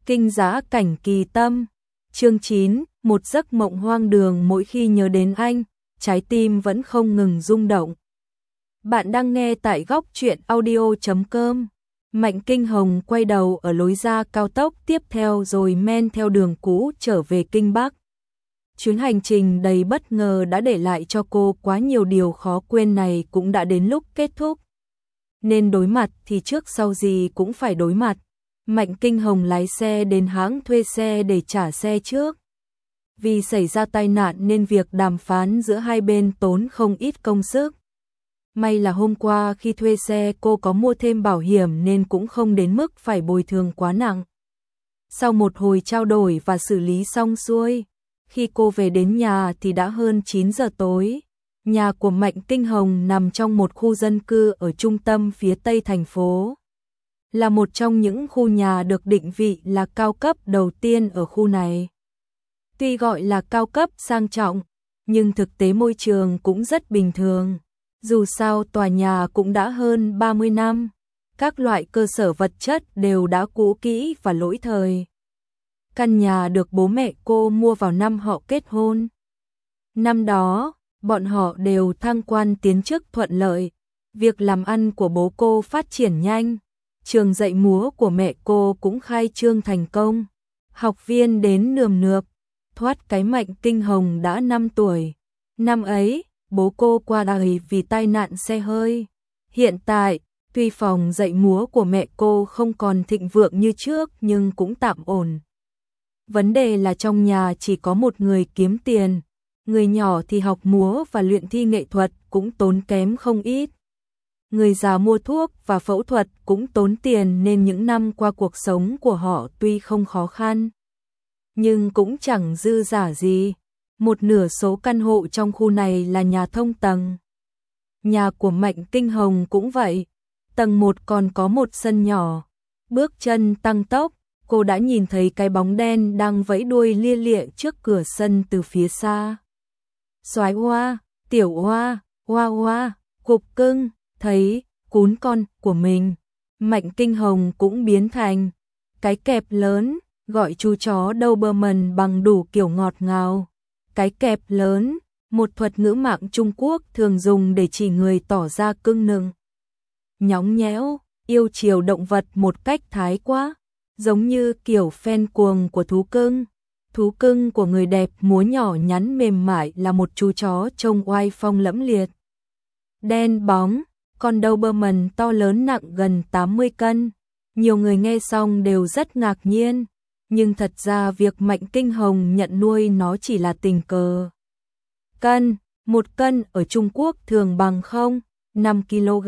Kinh giá cảnh kỳ tâm. Chương 9, một giấc mộng hoang đường. Mỗi khi nhớ đến anh, trái tim vẫn không ngừng rung động. Bạn đang nghe tại góc truyện audio.com. Mạnh Kinh Hồng quay đầu ở lối ra cao tốc tiếp theo rồi men theo đường cũ trở về Kinh Bắc. Chuyến hành trình đầy bất ngờ đã để lại cho cô quá nhiều điều khó quên này cũng đã đến lúc kết thúc. Nên đối mặt thì trước sau gì cũng phải đối mặt. Mạnh Kinh Hồng lái xe đến hãng thuê xe để trả xe trước. Vì xảy ra tai nạn nên việc đàm phán giữa hai bên tốn không ít công sức. May là hôm qua khi thuê xe cô có mua thêm bảo hiểm nên cũng không đến mức phải bồi thường quá nặng. Sau một hồi trao đổi và xử lý xong xuôi, khi cô về đến nhà thì đã hơn 9 giờ tối. Nhà của Mạnh Kinh Hồng nằm trong một khu dân cư ở trung tâm phía tây thành phố. Là một trong những khu nhà được định vị là cao cấp đầu tiên ở khu này. Tuy gọi là cao cấp sang trọng, nhưng thực tế môi trường cũng rất bình thường. Dù sao tòa nhà cũng đã hơn 30 năm, các loại cơ sở vật chất đều đã cũ kỹ và lỗi thời. Căn nhà được bố mẹ cô mua vào năm họ kết hôn. Năm đó, bọn họ đều thăng quan tiến chức thuận lợi, việc làm ăn của bố cô phát triển nhanh, trường dạy múa của mẹ cô cũng khai trương thành công, học viên đến nườm nượp, thoát cái Mạnh Kinh Hồng đã 5 tuổi. Năm ấy, bố cô qua đời vì tai nạn xe hơi. Hiện tại, tuy phòng dạy múa của mẹ cô không còn thịnh vượng như trước nhưng cũng tạm ổn. Vấn đề là trong nhà chỉ có một người kiếm tiền, người nhỏ thì học múa và luyện thi nghệ thuật cũng tốn kém không ít. Người già mua thuốc và phẫu thuật cũng tốn tiền nên những năm qua cuộc sống của họ tuy không khó khăn, nhưng cũng chẳng dư dả gì. Một nửa số căn hộ trong khu này là nhà thông tầng. Nhà của Mạnh Kinh Hồng cũng vậy, tầng 1 còn có một sân nhỏ. Bước chân tăng tốc, cô đã nhìn thấy cái bóng đen đang vẫy đuôi lia lịa trước cửa sân từ phía xa. Soái Hoa, Tiểu Hoa, Hoa Hoa, Cục Cưng, thấy cún con của mình, Mạnh Kinh Hồng cũng biến thành cái kẹp lớn, gọi chú chó Doberman bằng đủ kiểu ngọt ngào. Cái kẹp lớn, một thuật ngữ mạng Trung Quốc thường dùng để chỉ người tỏ ra cưng nựng, nhõng nhẽo, yêu chiều động vật một cách thái quá, giống như kiểu fan cuồng của thú cưng. Thú cưng của người đẹp múa nhỏ nhắn mềm mại là một chú chó trông oai phong lẫm liệt. Đen bóng, con Doberman to lớn nặng gần 80 cân. Nhiều người nghe xong đều rất ngạc nhiên. Nhưng thật ra việc Mạnh Kinh Hồng nhận nuôi nó chỉ là tình cờ. Một cân ở Trung Quốc thường bằng 5 kg.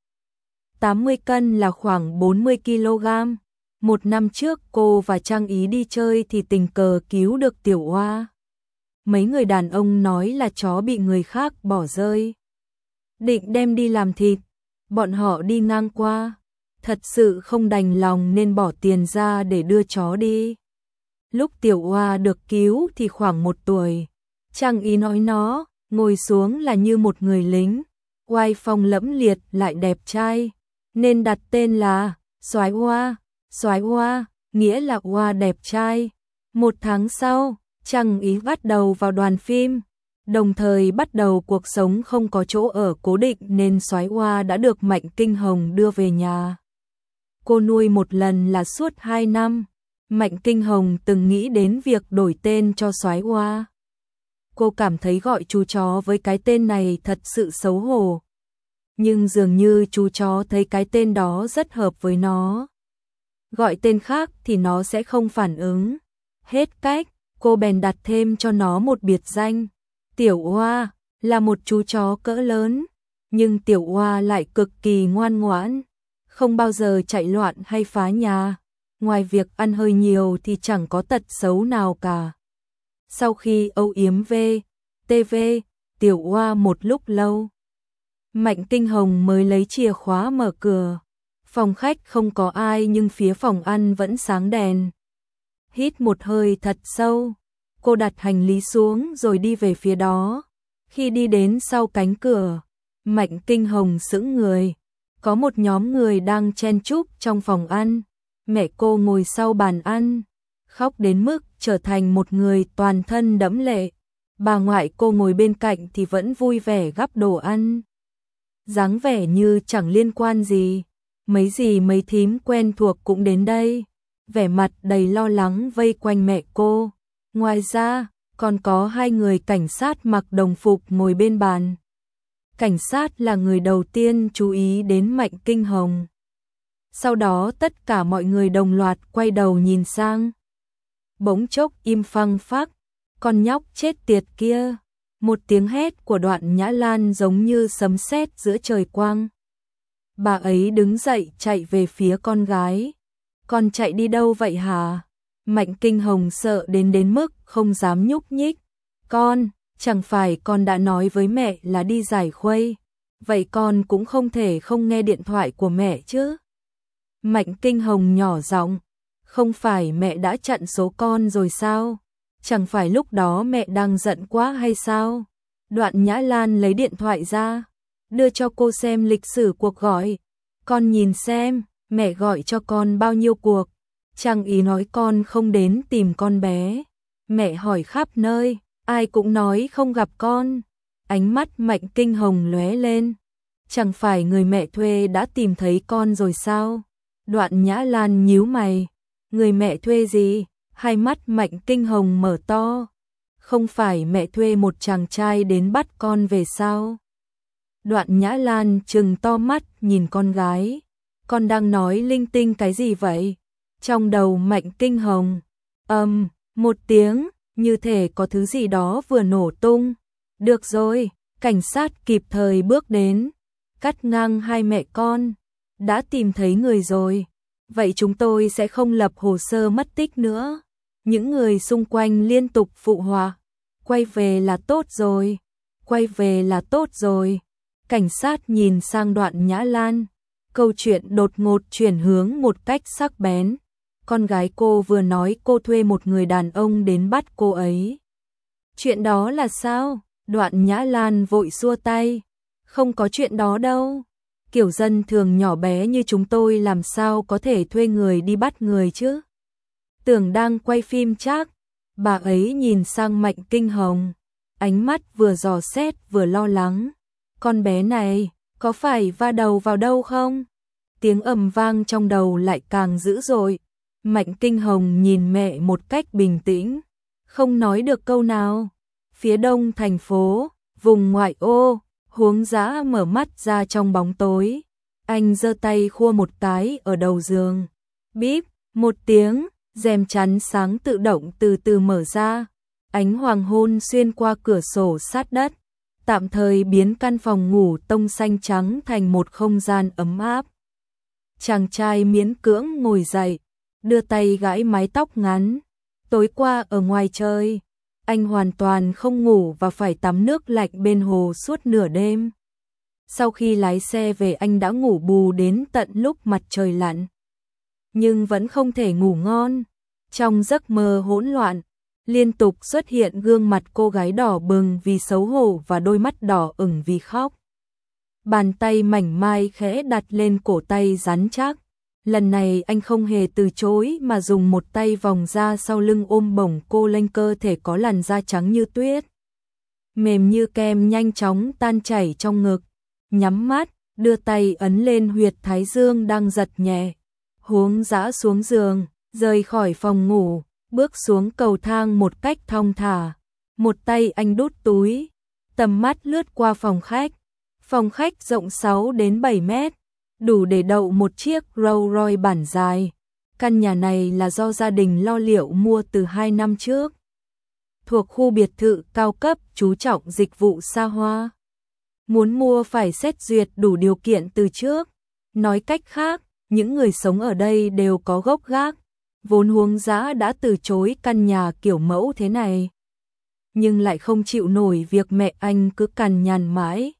80 cân là khoảng 40 kg. Một năm trước cô và Trang Ý đi chơi thì tình cờ cứu được Tiểu Hoa. Mấy người đàn ông nói là chó bị người khác bỏ rơi, định đem đi làm thịt. Bọn họ đi ngang qua, thật sự không đành lòng nên bỏ tiền ra để đưa chó đi. Lúc Tiểu Hoa được cứu thì khoảng 1 tuổi. Trang Ý nói nó ngồi xuống là như một người lính, oai phong lẫm liệt lại đẹp trai, nên đặt tên là Soái Hoa. Soái Hoa nghĩa là Hoa đẹp trai. 1 tháng sau, Trang Ý bắt đầu vào đoàn phim, đồng thời bắt đầu cuộc sống không có chỗ ở cố định nên Soái Hoa đã được Mạnh Kinh Hồng đưa về nhà. Cô nuôi một lần là suốt 2 năm. Mạnh Kinh Hồng từng nghĩ đến việc đổi tên cho Soái Hoa. Cô cảm thấy gọi chú chó với cái tên này thật sự xấu hổ. Nhưng dường như chú chó thấy cái tên đó rất hợp với nó. Gọi tên khác thì nó sẽ không phản ứng. Hết cách, cô bèn đặt thêm cho nó một biệt danh. Tiểu Hoa là một chú chó cỡ lớn, nhưng Tiểu Hoa lại cực kỳ ngoan ngoãn, không bao giờ chạy loạn hay phá nhà. Ngoài việc ăn hơi nhiều thì chẳng có tật xấu nào cả. Sau khi âu yếm TV, Tiểu Hoa một lúc lâu, Mạnh Kinh Hồng mới lấy chìa khóa mở cửa. Phòng khách không có ai nhưng phía phòng ăn vẫn sáng đèn. Hít một hơi thật sâu, cô đặt hành lý xuống rồi đi về phía đó. Khi đi đến sau cánh cửa, Mạnh Kinh Hồng sững người. Có một nhóm người đang chen chúc trong phòng ăn. mẹ cô ngồi sau bàn ăn, khóc đến mức trở thành một người toàn thân đẫm lệ. Bà ngoại cô ngồi bên cạnh thì vẫn vui vẻ gắp đồ ăn. Dáng vẻ như chẳng liên quan gì. Mấy thím quen thuộc cũng đến đây, vẻ mặt đầy lo lắng vây quanh mẹ cô. Ngoài ra, còn có 2 người cảnh sát mặc đồng phục ngồi bên bàn. Cảnh sát là người đầu tiên chú ý đến Mạnh Kinh Hồng. Sau đó tất cả mọi người đồng loạt quay đầu nhìn sang. Bỗng chốc im phăng phắc, con nhóc chết tiệt kia. Một tiếng hét của Đoạn Nhã Lan giống như sấm sét giữa trời quang. Bà ấy đứng dậy chạy về phía con gái. Con chạy đi đâu vậy hả? Mạnh Kinh Hồng sợ đến mức không dám nhúc nhích. Con, chẳng phải con đã nói với mẹ là đi giải khuây. Vậy con cũng không thể không nghe điện thoại của mẹ chứ. Mạnh Kinh Hồng nhỏ giọng, không phải mẹ đã chặn số con rồi sao? Chẳng phải lúc đó mẹ đang giận quá hay sao? Đoạn Nhã Lan lấy điện thoại ra, đưa cho cô xem lịch sử cuộc gọi. Con nhìn xem, mẹ gọi cho con bao nhiêu cuộc. Chẳng ý nói con không đến tìm con bé. Mẹ hỏi khắp nơi, ai cũng nói không gặp con. Ánh mắt Mạnh Kinh Hồng lóe lên. Chẳng phải người mẹ thuê đã tìm thấy con rồi sao? Đoạn Nhã Lan nhíu mày. Người mẹ thuê gì? Hai mắt Mạnh Kinh Hồng mở to. Không phải mẹ thuê một chàng trai đến bắt con về sao? Đoạn Nhã Lan trừng to mắt nhìn con gái. Con đang nói linh tinh cái gì vậy? Trong đầu Mạnh Kinh Hồng, một tiếng, như thể có thứ gì đó vừa nổ tung. Được rồi, cảnh sát kịp thời bước đến, cắt ngang hai mẹ con. Đã tìm thấy người rồi, vậy chúng tôi sẽ không lập hồ sơ mất tích nữa. Những người xung quanh liên tục phụ họa. Quay về là tốt rồi, quay về là tốt rồi. Cảnh sát nhìn sang Đoạn Nhã Lan. Câu chuyện đột ngột chuyển hướng một cách sắc bén. Con gái cô vừa nói cô thuê một người đàn ông đến bắt cô ấy. Chuyện đó là sao? Đoạn Nhã Lan vội xua tay. Không có chuyện đó đâu. Kiểu dân thường nhỏ bé như chúng tôi làm sao có thể thuê người đi bắt người chứ? Tưởng đang quay phim chắc. Bà ấy nhìn sang Mạnh Kinh Hồng. Ánh mắt vừa dò xét vừa lo lắng. Con bé này, có phải va đầu vào đâu không? Tiếng ầm vang trong đầu lại càng dữ dội. Mạnh Kinh Hồng nhìn mẹ một cách bình tĩnh, không nói được câu nào. Phía đông thành phố, vùng ngoại ô, Huống Dã mở mắt ra trong bóng tối. Anh giơ tay khua một cái ở đầu giường. Bíp, một tiếng, rèm chắn sáng tự động từ từ mở ra. Ánh hoàng hôn xuyên qua cửa sổ sát đất, tạm thời biến căn phòng ngủ tông xanh trắng thành một không gian ấm áp. Chàng trai miễn cưỡng ngồi dậy, đưa tay gãi mái tóc ngắn. Tối qua ở ngoài chơi, anh hoàn toàn không ngủ và phải tắm nước lạnh bên hồ suốt nửa đêm. Sau khi lái xe về anh đã ngủ bù đến tận lúc mặt trời lặn. Nhưng vẫn không thể ngủ ngon. Trong giấc mơ hỗn loạn, liên tục xuất hiện gương mặt cô gái đỏ bừng vì xấu hổ và đôi mắt đỏ ửng vì khóc. Bàn tay mảnh mai khẽ đặt lên cổ tay rắn chắc. Lần này anh không hề từ chối mà dùng một tay vòng ra sau lưng ôm bổng cô lên cơ thể có làn da trắng như tuyết. Mềm như kem nhanh chóng tan chảy trong ngực. Nhắm mắt, đưa tay ấn lên huyệt thái dương đang giật nhẹ. Huống Dã xuống giường, rời khỏi phòng ngủ, bước xuống cầu thang một cách thong thả. Một tay anh đút túi, tầm mắt lướt qua phòng khách. Phòng khách rộng 6 đến 7 mét, đủ để đậu một chiếc Rolls Royce bản dài. Căn nhà này là do gia đình lo liệu mua từ 2 năm trước. Thuộc khu biệt thự cao cấp chú trọng dịch vụ xa hoa. Muốn mua phải xét duyệt đủ điều kiện từ trước. Nói cách khác, những người sống ở đây đều có gốc gác. Vốn Huống Dã đã từ chối căn nhà kiểu mẫu thế này, nhưng lại không chịu nổi việc mẹ anh cứ cằn nhằn mãi.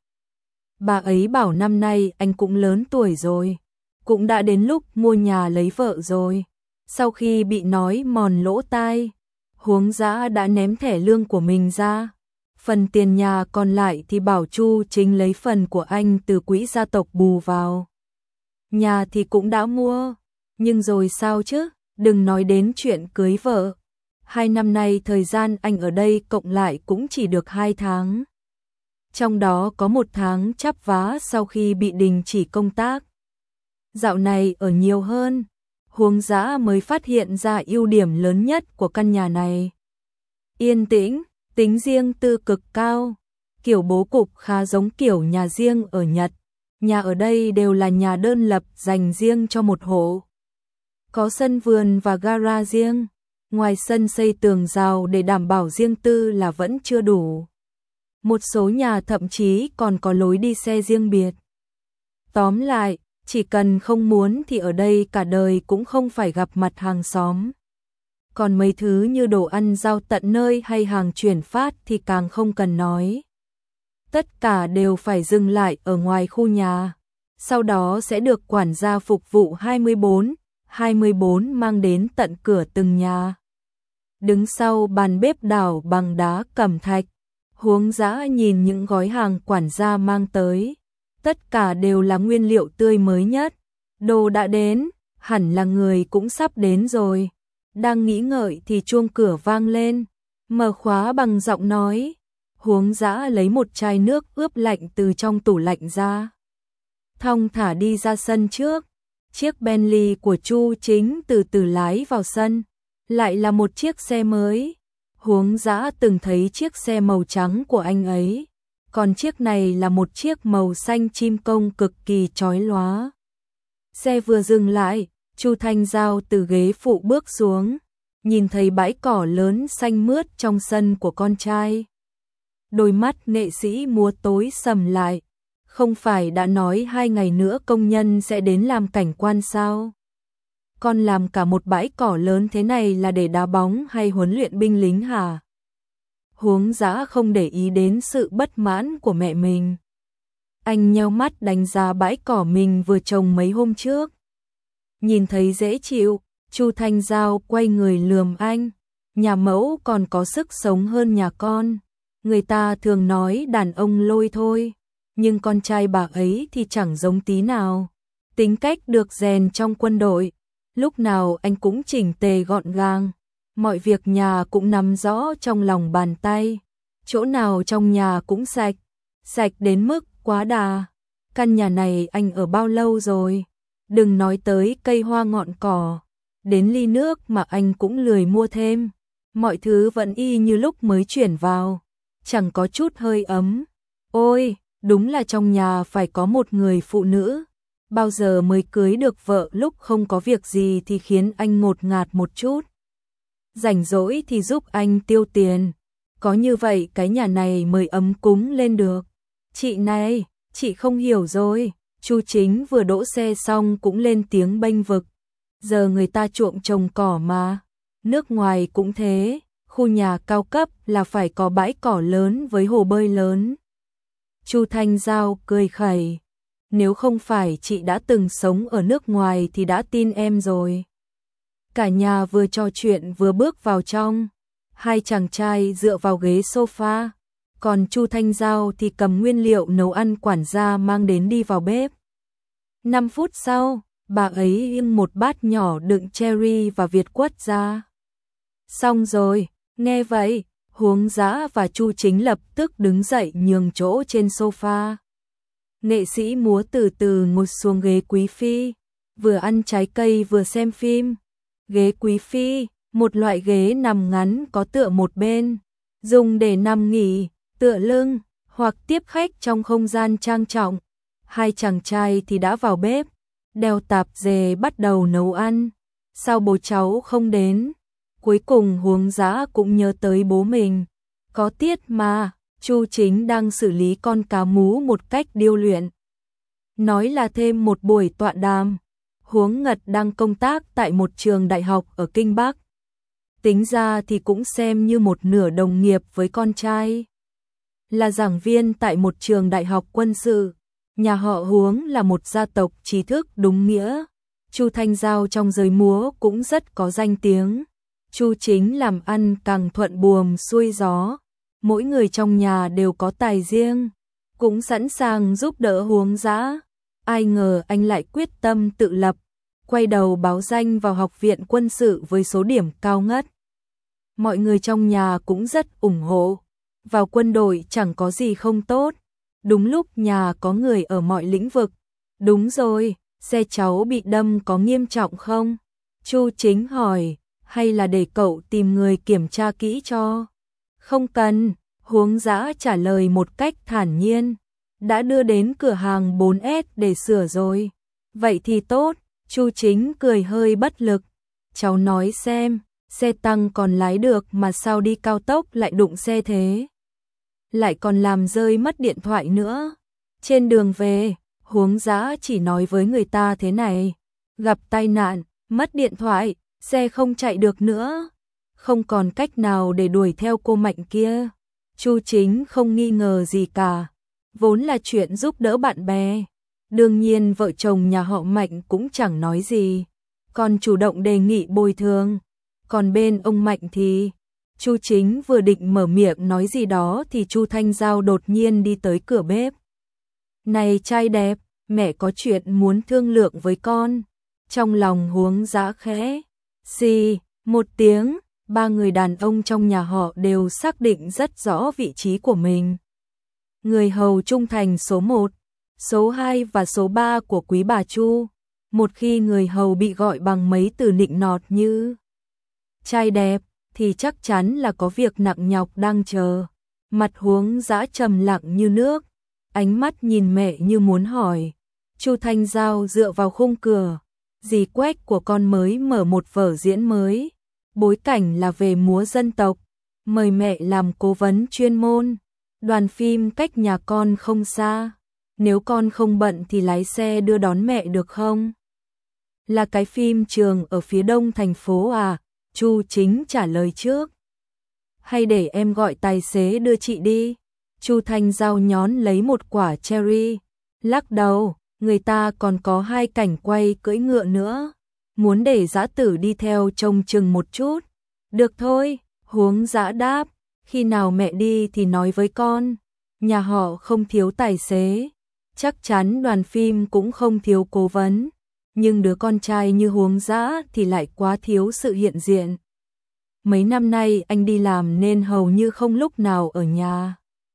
Bà ấy bảo năm nay anh cũng lớn tuổi rồi, cũng đã đến lúc mua nhà lấy vợ rồi. Sau khi bị nói mòn lỗ tai, Huống Dã đã ném thẻ lương của mình ra. Phần tiền nhà còn lại thì bảo Chu Chính lấy phần của anh từ quỹ gia tộc bù vào. Nhà thì cũng đã mua, Nhưng rồi sao chứ, đừng nói đến chuyện cưới vợ. 2 năm nay thời gian anh ở đây cộng lại cũng chỉ được 2 tháng. Trong đó có 1 tháng chắp vá sau khi bị đình chỉ công tác. Dạo này ở nhiều hơn, Huống Dã mới phát hiện ra ưu điểm lớn nhất của căn nhà này. Yên tĩnh, tính riêng tư cực cao, kiểu bố cục khá giống kiểu nhà riêng ở Nhật. Nhà ở đây đều là nhà đơn lập dành riêng cho một hộ. Có sân vườn và gara riêng, ngoài sân xây tường rào để đảm bảo riêng tư là vẫn chưa đủ. Một số nhà thậm chí còn có lối đi xe riêng biệt. Tóm lại, chỉ cần không muốn thì ở đây cả đời cũng không phải gặp mặt hàng xóm. Còn mấy thứ như đồ ăn giao tận nơi hay hàng chuyển phát thì càng không cần nói. Tất cả đều phải dừng lại ở ngoài khu nhà, sau đó sẽ được quản gia phục vụ 24/24 mang đến tận cửa từng nhà. Đứng sau bàn bếp đảo bằng đá cẩm thạch, Huống Dã nhìn những gói hàng quản gia mang tới. Tất cả đều là nguyên liệu tươi mới nhất. Đồ đã đến, hẳn là người cũng sắp đến rồi. Đang nghĩ ngợi thì chuông cửa vang lên. Mở khóa bằng giọng nói. Huống Dã lấy một chai nước ướp lạnh từ trong tủ lạnh ra. Thong thả đi ra sân trước. Chiếc Bentley của Chu Chính từ từ lái vào sân. Lại là một chiếc xe mới. Huống Dã từng thấy chiếc xe màu trắng của anh ấy. Còn chiếc này là một chiếc màu xanh chim công cực kỳ chói lóa. Xe vừa dừng lại, Chu Thanh Giao từ ghế phụ bước xuống, nhìn thấy bãi cỏ lớn xanh mướt trong sân của con trai. Đôi mắt nghệ sĩ múa tối sầm lại, không phải đã nói 2 ngày nữa công nhân sẽ đến làm cảnh quan sao? Con làm cả một bãi cỏ lớn thế này là để đá bóng hay huấn luyện binh lính hả? Huống Dã không để ý đến sự bất mãn của mẹ mình. Anh nheo mắt đánh giá bãi cỏ mình vừa trồng mấy hôm trước. Nhìn thấy dễ chịu, Chu Thanh Giao quay người lườm anh. Nhà mẫu còn có sức sống hơn nhà con. Người ta thường nói đàn ông lôi thôi, nhưng con trai bà ấy thì chẳng giống tí nào. Tính cách được rèn trong quân đội, lúc nào anh cũng chỉnh tề gọn gàng. Mọi việc nhà cũng nắm rõ trong lòng bàn tay. Chỗ nào trong nhà cũng sạch, sạch đến mức quá đà. Căn nhà này anh ở bao lâu rồi? Đừng nói tới cây hoa ngọn cỏ, đến ly nước mà anh cũng lười mua thêm. Mọi thứ vẫn y như lúc mới chuyển vào, chẳng có chút hơi ấm. Ôi, đúng là trong nhà phải có một người phụ nữ. Bao giờ mới cưới được vợ lúc không có việc gì thì khiến anh ngột ngạt một chút. Rảnh rỗi thì giúp anh tiêu tiền. Có như vậy cái nhà này mới ấm cúng lên được. Chị này, chị không hiểu rồi. Chu Chính vừa đỗ xe xong cũng lên tiếng bênh vực. Giờ người ta chuộng trồng cỏ mà. Nước ngoài cũng thế. Khu nhà cao cấp là phải có bãi cỏ lớn với hồ bơi lớn. Chu Thanh Giao cười khẩy. Nếu không phải chị đã từng sống ở nước ngoài thì đã tin em rồi. Cả nhà vừa trò chuyện vừa bước vào trong. Hai chàng trai dựa vào ghế sofa. Còn Chu Thanh Giao thì cầm nguyên liệu nấu ăn quản gia mang đến đi vào bếp. 5 phút sau, bà ấy bưng một bát nhỏ đựng cherry và việt quất ra. Xong rồi, nghe vậy, Huống Dã và Chu Chính lập tức đứng dậy nhường chỗ trên sofa. Nghệ sĩ múa từ từ ngồi xuống ghế quý phi, vừa ăn trái cây vừa xem phim. Ghế quý phi, một loại ghế nằm ngắn có tựa một bên, dùng để nằm nghỉ, tựa lưng, hoặc tiếp khách trong không gian trang trọng. Hai chàng trai thì đã vào bếp, đeo tạp dề bắt đầu nấu ăn. Sao bố cháu không đến? Cuối cùng Huống Dã cũng nhớ tới bố mình. Có tiết mà, Chu Chính đang xử lý con cá mú một cách điêu luyện. Nói là thêm một buổi tọa đàm. Huống Ngật đang công tác tại một trường đại học ở Kinh Bắc. Tính ra thì cũng xem như một nửa đồng nghiệp với con trai. Là giảng viên tại một trường đại học quân sự. Nhà họ Huống là một gia tộc trí thức đúng nghĩa. Chu Thanh Giao trong giới múa cũng rất có danh tiếng. Chu Chính làm ăn càng thuận buồm xuôi gió. Mỗi người trong nhà đều có tài riêng, cũng sẵn sàng giúp đỡ Huống Dã. Ai ngờ anh lại quyết tâm tự lập. quay đầu báo danh vào học viện quân sự với số điểm cao ngất. Mọi người trong nhà cũng rất ủng hộ. Vào quân đội chẳng có gì không tốt. Đúng lúc nhà có người ở mọi lĩnh vực. Đúng rồi, xe cháu bị đâm có nghiêm trọng không? Chu Chính hỏi, hay là để cậu tìm người kiểm tra kỹ cho? Không cần, Huống Dã trả lời một cách thản nhiên. Đã đưa đến cửa hàng 4S để sửa rồi. Vậy thì tốt, Chu Chính cười hơi bất lực. Cháu nói xem, xe tăng còn lái được mà sao đi cao tốc lại đụng xe thế? Lại còn làm rơi mất điện thoại nữa. Trên đường về, Huống Dã chỉ nói với người ta thế này. Gặp tai nạn, mất điện thoại, xe không chạy được nữa. Không còn cách nào để đuổi theo cô Mạnh kia. Chu Chính không nghi ngờ gì cả. Vốn là chuyện giúp đỡ bạn bè. Đương nhiên vợ chồng nhà họ Mạnh cũng chẳng nói gì. Còn chủ động đề nghị bồi thường. Còn bên ông Mạnh thì... Chu Chính vừa định mở miệng nói gì đó thì Chu Thanh Giao đột nhiên đi tới cửa bếp. Này trai đẹp, mẹ có chuyện muốn thương lượng với con. Trong lòng Huống Dã khẽ xì một tiếng, ba người đàn ông trong nhà họ đều xác định rất rõ vị trí của mình. Người hầu trung thành số 1, số 2 và số 3 của quý bà Chu. Một khi người hầu bị gọi bằng mấy từ nịnh nọt như trai đẹp, thì chắc chắn là có việc nặng nhọc đang chờ. Mặt Huống Dã trầm lặng như nước, ánh mắt nhìn mẹ như muốn hỏi. Chu Thanh Giao dựa vào khung cửa. Dì Quách của con mới mở một vở diễn mới. Bối cảnh là về múa dân tộc. Mời mẹ làm cố vấn chuyên môn. Đoàn phim cách nhà con không xa. Nếu con không bận thì lái xe đưa đón mẹ được không? Là cái phim trường ở phía đông thành phố à? Chu Chính trả lời trước. Hay để em gọi tài xế đưa chị đi? Chu Thanh Giao nhón lấy một quả cherry. Lắc đầu, người ta còn có 2 cảnh quay cưỡi ngựa nữa. Muốn để Dã Tử đi theo trông chừng một chút. Được thôi, Huống Dã đáp. Khi nào mẹ đi thì nói với con. Nhà họ không thiếu tài xế. Chắc chắn đoàn phim cũng không thiếu cố vấn. Nhưng đứa con trai như Huống Dã thì lại quá thiếu sự hiện diện. Mấy năm nay anh đi làm nên hầu như không lúc nào ở nhà.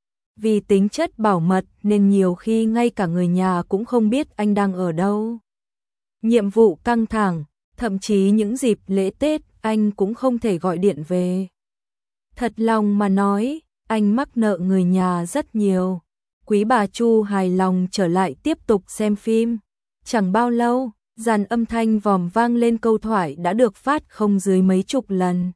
Vì tính chất bảo mật nên nhiều khi ngay cả người nhà cũng không biết anh đang ở đâu. Nhiệm vụ căng thẳng, thậm chí những dịp lễ Tết anh cũng không thể gọi điện về. Thật lòng mà nói, anh mắc nợ người nhà rất nhiều. Quý bà Chu hài lòng trở lại tiếp tục xem phim. Chẳng bao lâu, dàn âm thanh vòm vang lên câu thoại đã được phát không dưới mấy chục lần.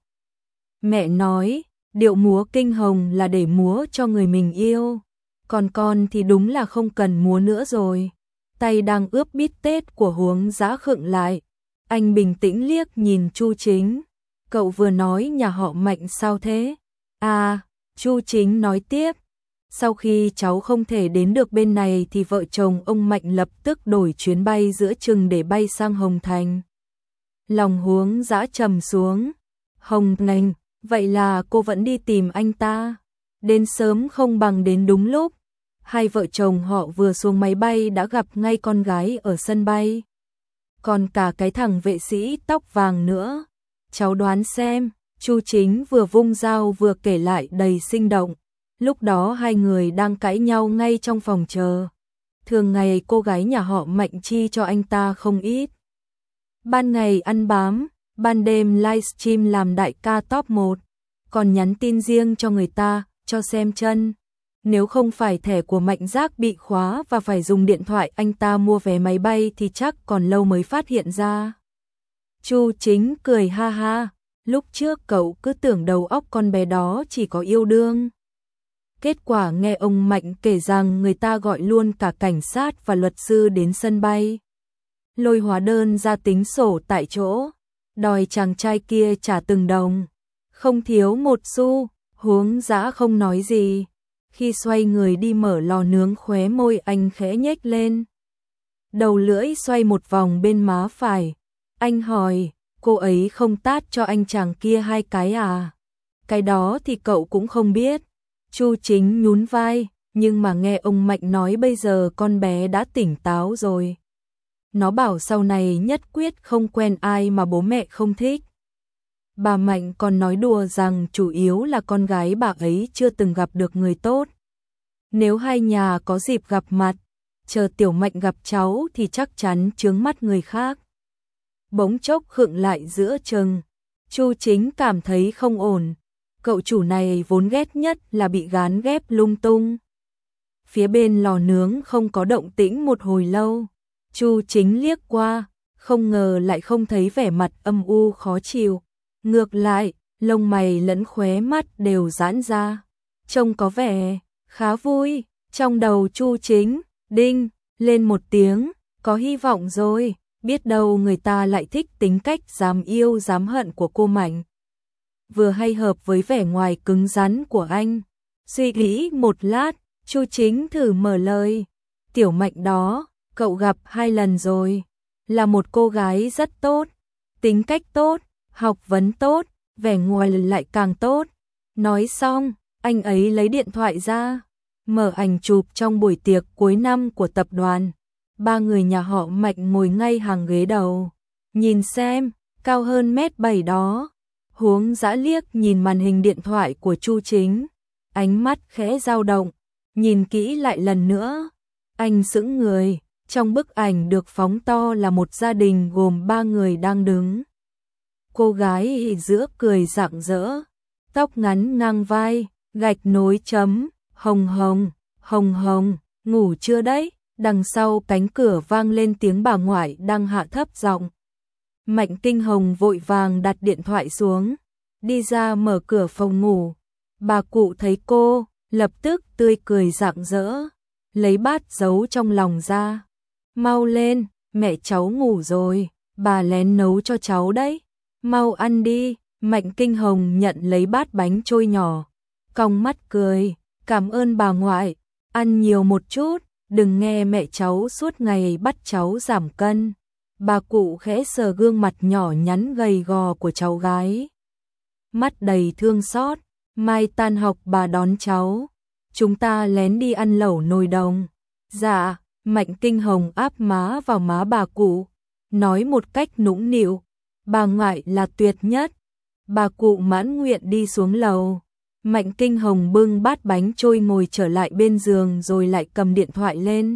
Mẹ nói, điệu múa kinh hồng là để múa cho người mình yêu. Còn con thì đúng là không cần múa nữa rồi. Tay đang ướp bít tết của Huống Dã khựng lại. Anh bình tĩnh liếc nhìn Chu Chính. Cậu vừa nói nhà họ Mạnh sao thế? À, Chu Chính nói tiếp. Sau khi cháu không thể đến được bên này thì vợ chồng ông Mạnh lập tức đổi chuyến bay giữa chừng để bay sang Hồng Thành. Lòng Huống Dã trầm xuống. Hồng Thành, vậy là cô vẫn đi tìm anh ta. Đến sớm không bằng đến đúng lúc. Hai vợ chồng họ vừa xuống máy bay đã gặp ngay con gái ở sân bay. Còn cả cái thằng vệ sĩ tóc vàng nữa. Cháu đoán xem, Chu Chính vừa vung dao vừa kể lại đầy sinh động. Lúc đó hai người đang cãi nhau ngay trong phòng chờ. Thường ngày cô gái nhà họ Mạnh chi cho anh ta không ít. Ban ngày ăn bám, ban đêm livestream làm đại ca top 1. Còn nhắn tin riêng cho người ta, cho xem chân. Nếu không phải thẻ của Mạnh Giác bị khóa và phải dùng điện thoại anh ta mua vé máy bay thì chắc còn lâu mới phát hiện ra. Chu Chính cười ha ha, lúc trước cậu cứ tưởng đầu óc con bé đó chỉ có yêu đương. Kết quả nghe ông Mạnh kể rằng người ta gọi luôn cả cảnh sát và luật sư đến sân bay. Lôi hóa đơn ra tính sổ tại chỗ, đòi chàng trai kia trả từng đồng. Không thiếu một xu, Huống Dã không nói gì. Khi xoay người đi mở lò nướng khóe môi anh khẽ nhếch lên. Đầu lưỡi xoay một vòng bên má phải. Anh hỏi, cô ấy không tát cho anh chàng kia 2 cái à? Cái đó thì cậu cũng không biết. Chu Chính nhún vai, nhưng mà nghe ông Mạnh nói bây giờ con bé đã tỉnh táo rồi. nó bảo sau này nhất quyết không quen ai mà bố mẹ không thích. Bà Mạnh còn nói đùa rằng chủ yếu là con gái bà ấy chưa từng gặp được người tốt. Nếu hai nhà có dịp gặp mặt, chờ Tiểu Mạnh gặp cháu thì chắc chắn chướng mắt người khác. Bỗng chốc khựng lại giữa chừng, Chu Chính cảm thấy không ổn. Cậu chủ này vốn ghét nhất là bị gán ghép lung tung. Phía bên lò nướng không có động tĩnh một hồi lâu. Chu Chính liếc qua, không ngờ lại không thấy vẻ mặt âm u khó chịu. Ngược lại, lông mày lẫn khóe mắt đều giãn ra. Trông có vẻ khá vui. Trong đầu Chu Chính, đinh, lên một tiếng, có hy vọng rồi. Biết đâu người ta lại thích tính cách dám yêu dám hận của cô Mạnh. Vừa hay hợp với vẻ ngoài cứng rắn của anh. Suy nghĩ một lát, Chu Chính thử mở lời. Tiểu Mạnh đó, cậu gặp 2 lần rồi. Là một cô gái rất tốt, tính cách tốt, học vấn tốt, vẻ ngoài lại càng tốt. Nói xong, anh ấy lấy điện thoại ra, mở ảnh chụp trong buổi tiệc cuối năm của tập đoàn. 3 người nhà họ Mạnh ngồi ngay hàng ghế đầu. Nhìn xem, cao hơn 1m7 đó. Huống dã liếc nhìn màn hình điện thoại của Chu Chính. Ánh mắt khẽ dao động, nhìn kỹ lại lần nữa. Anh sững người, trong bức ảnh được phóng to là một gia đình gồm 3 người đang đứng. Cô gái giữa cười rạng rỡ, tóc ngắn ngang vai, gạch nối chấm, hồng hồng, hồng hồng, ngủ chưa đấy? Đằng sau cánh cửa vang lên tiếng bà ngoại đang hạ thấp giọng. Mạnh Kinh Hồng vội vàng đặt điện thoại xuống, đi ra mở cửa phòng ngủ. Bà cụ thấy cô, lập tức tươi cười rạng rỡ, lấy bát giấu trong lòng ra. Mau lên, mẹ cháu ngủ rồi, bà lén nấu cho cháu đấy. Mau ăn đi. Mạnh Kinh Hồng nhận lấy bát bánh trôi nhỏ, cong mắt cười, cảm ơn bà ngoại, ăn nhiều một chút. Đừng nghe mẹ cháu suốt ngày bắt cháu giảm cân. Bà cụ khẽ sờ gương mặt nhỏ nhắn gầy gò của cháu gái. Mắt đầy thương xót. Mai tan học bà đón cháu. Chúng ta lén đi ăn lẩu nồi đồng. Dạ. Mạnh Kinh Hồng áp má vào má bà cụ, nói một cách nũng nịu. Bà ngoại là tuyệt nhất. Bà cụ mãn nguyện đi xuống lầu. Mạnh Kinh Hồng bưng bát bánh trôi ngồi trở lại bên giường rồi lại cầm điện thoại lên.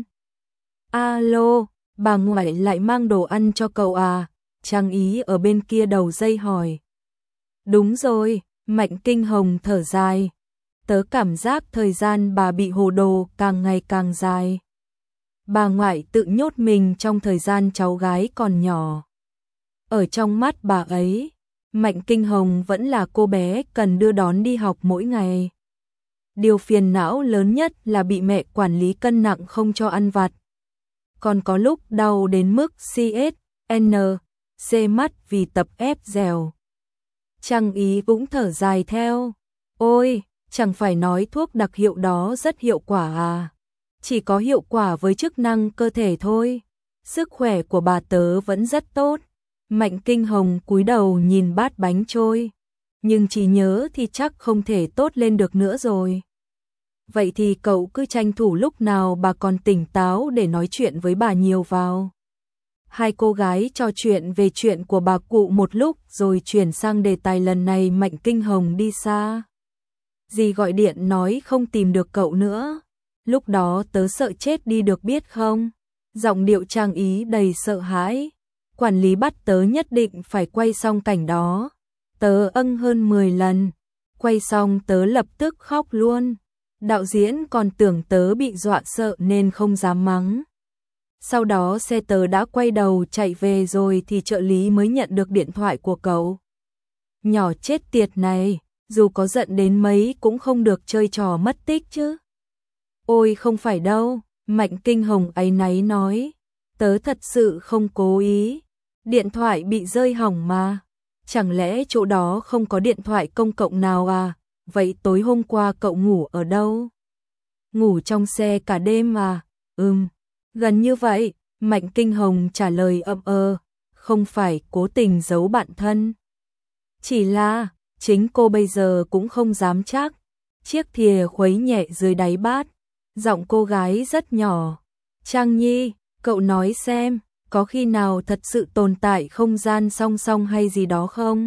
Alo, bà ngoại lại mang đồ ăn cho cậu à? Trang Ý ở bên kia đầu dây hỏi. Đúng rồi, Mạnh Kinh Hồng thở dài. Tớ cảm giác thời gian bà bị hồ đồ càng ngày càng dài. Bà ngoại tự nhốt mình trong thời gian cháu gái còn nhỏ. Ở trong mắt bà ấy, Mạnh Kinh Hồng vẫn là cô bé cần đưa đón đi học mỗi ngày. Điều phiền não lớn nhất là bị mẹ quản lý cân nặng không cho ăn vặt. Còn có lúc đau đến mức CSN, C mắt vì tập ép dẻo. Trang Ý cũng thở dài theo. Ôi, chẳng phải nói thuốc đặc hiệu đó rất hiệu quả à? Chỉ có hiệu quả với chức năng cơ thể thôi. Sức khỏe của bà tớ vẫn rất tốt. Mạnh Kinh Hồng cúi đầu nhìn bát bánh trôi. Nhưng chỉ nhớ thì chắc không thể tốt lên được nữa rồi. Vậy thì cậu cứ tranh thủ lúc nào bà còn tỉnh táo để nói chuyện với bà nhiều vào. Hai cô gái trò chuyện về chuyện của bà cụ một lúc rồi chuyển sang đề tài lần này Mạnh Kinh Hồng đi xa. Dì gọi điện nói không tìm được cậu nữa. Lúc đó tớ sợ chết đi được biết không? Giọng điệu Trang Ý đầy sợ hãi. Quản lý bắt tớ nhất định phải quay xong cảnh đó. Tớ âng hơn 10 lần. Quay xong tớ lập tức khóc luôn. Đạo diễn còn tưởng tớ bị dọa sợ nên không dám mắng. Sau đó xe tớ đã quay đầu chạy về rồi thì trợ lý mới nhận được điện thoại của cậu. Nhỏ chết tiệt này, dù có giận đến mấy cũng không được chơi trò mất tích chứ. Ôi không phải đâu, Mạnh Kinh Hồng áy náy nói. Tớ thật sự không cố ý. Điện thoại bị rơi hỏng mà. Chẳng lẽ chỗ đó không có điện thoại công cộng nào à? Vậy tối hôm qua cậu ngủ ở đâu? Ngủ trong xe cả đêm à? Gần như vậy. Mạnh Kinh Hồng trả lời không phải cố tình giấu bạn thân. Chỉ là, chính cô bây giờ cũng không dám chắc. Chiếc thìa khuấy nhẹ dưới đáy bát. Giọng cô gái rất nhỏ. Trang Nhi, cậu nói xem, có khi nào thật sự tồn tại không gian song song hay gì đó không?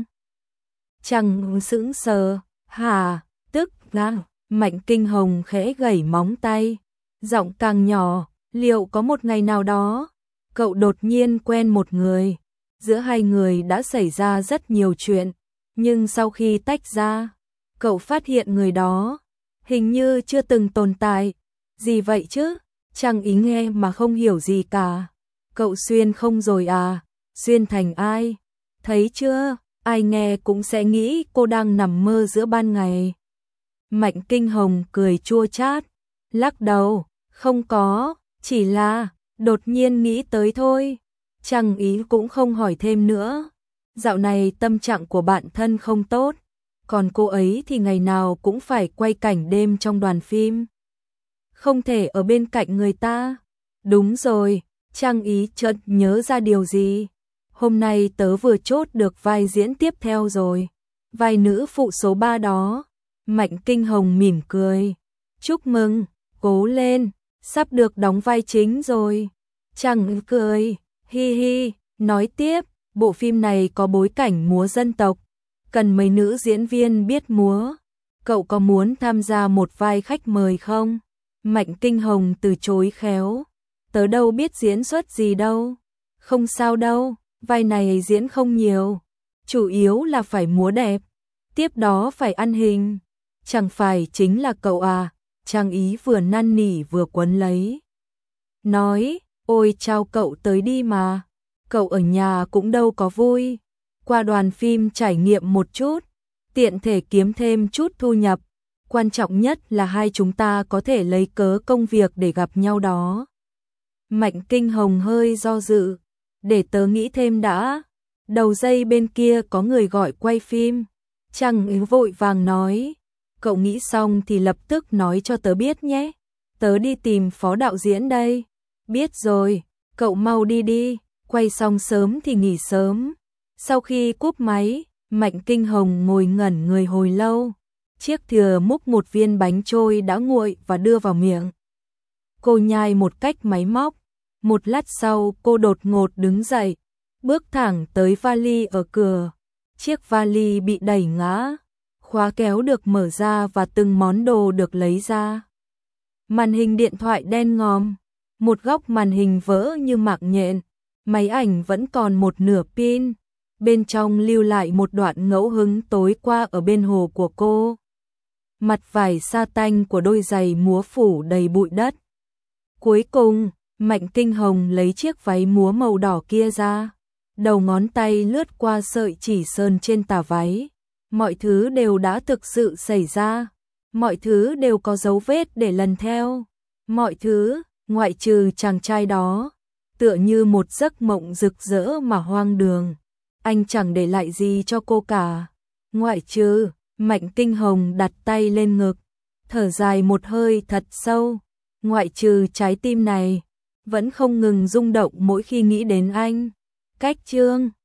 Chàng sững sờ, hả, tức là, Mạnh Kinh Hồng khẽ gẩy móng tay, giọng càng nhỏ, liệu có một ngày nào đó, cậu đột nhiên quen một người, giữa hai người đã xảy ra rất nhiều chuyện, nhưng sau khi tách ra, cậu phát hiện người đó, hình như chưa từng tồn tại, gì vậy chứ, Trang Ý nghe mà không hiểu gì cả, cậu xuyên không rồi à, xuyên thành ai, thấy chưa, ai nghe cũng sẽ nghĩ cô đang nằm mơ giữa ban ngày. Mạnh Kinh Hồng cười chua chát, lắc đầu, không có, chỉ là, đột nhiên nghĩ tới thôi. Trang Ý cũng không hỏi thêm nữa. Dạo này tâm trạng của bạn thân không tốt, còn cô ấy thì ngày nào cũng phải quay cảnh đêm trong đoàn phim. Không thể ở bên cạnh người ta. Đúng rồi, Trang Ý chợt nhớ ra điều gì. Hôm nay tớ vừa chốt được vai diễn tiếp theo rồi. Vai nữ phụ số 3 đó. Mạnh Kinh Hồng mỉm cười. Chúc mừng, cố lên, sắp được đóng vai chính rồi. Trang Ý cười, hi hi, nói tiếp, bộ phim này có bối cảnh múa dân tộc, cần mấy nữ diễn viên biết múa. Cậu có muốn tham gia một vai khách mời không? Mạnh Kinh Hồng từ chối khéo. Tớ đâu biết diễn xuất gì đâu. Không sao đâu, vai này diễn không nhiều. Chủ yếu là phải múa đẹp. Tiếp đó phải ăn hình. Chẳng phải chính là cậu à? Trang Ý vừa năn nỉ vừa quấn lấy. Nói, ôi chào cậu tới đi mà. Cậu ở nhà cũng đâu có vui. Qua đoàn phim trải nghiệm một chút. Tiện thể kiếm thêm chút thu nhập. Quan trọng nhất là hai chúng ta có thể lấy cớ công việc để gặp nhau đó. Mạnh Kinh Hồng hơi do dự. Để tớ nghĩ thêm đã. Đầu dây bên kia có người gọi quay phim. Trang Ý vội vàng nói. Cậu nghĩ xong thì lập tức nói cho tớ biết nhé. Tớ đi tìm phó đạo diễn đây. Biết rồi, cậu mau đi đi. Quay xong sớm thì nghỉ sớm. Sau khi cúp máy, Mạnh Kinh Hồng ngồi ngẩn người hồi lâu. Chiếc thìa múc một viên bánh trôi đã nguội và đưa vào miệng. Cô nhai một cách máy móc. Một lát sau cô đột ngột đứng dậy, bước thẳng tới vali ở cửa. Chiếc vali bị đẩy ngã, khóa kéo được mở ra và từng món đồ được lấy ra. Màn hình điện thoại đen ngòm, một góc màn hình vỡ như mạng nhện, máy ảnh vẫn còn một nửa pin. Bên trong lưu lại một đoạn ngẫu hứng tối qua ở bên hồ của cô. Mặt vải sa tanh của đôi giày múa phủ đầy bụi đất. Cuối cùng, Mạnh Kinh Hồng lấy chiếc váy múa màu đỏ kia ra. Đầu ngón tay lướt qua sợi chỉ sơn trên tà váy. Mọi thứ đều đã thực sự xảy ra. Mọi thứ đều có dấu vết để lần theo. Mọi thứ, ngoại trừ chàng trai đó, tựa như một giấc mộng rực rỡ mà hoang đường. Anh chẳng để lại gì cho cô cả. Ngoại trừ, Mạnh Kinh Hồng đặt tay lên ngực, thở dài một hơi thật sâu. Ngoại trừ trái tim này, vẫn không ngừng rung động mỗi khi nghĩ đến anh. Cách chương